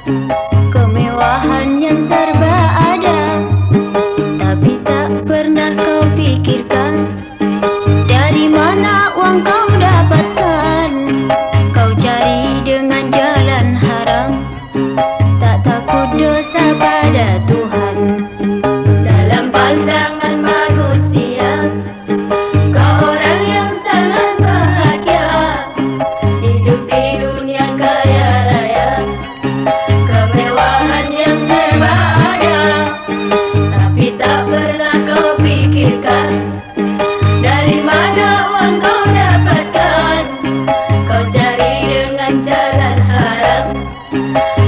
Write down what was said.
Kemewahan yang serba ada, tapi tak pernah kau pikirkan dari mana uang kau dapatkan. Kau cari dengan jalan haram, tak takut dosa pada Tuhan. Dalam pandangan manusia, kau orang yang sangat bahagia, hidup di dunia kaya raya, kemewahan yang serba ada, tapi tak pernah kau pikirkan dari mana uang kau dapatkan. Kau cari dengan jalan haram,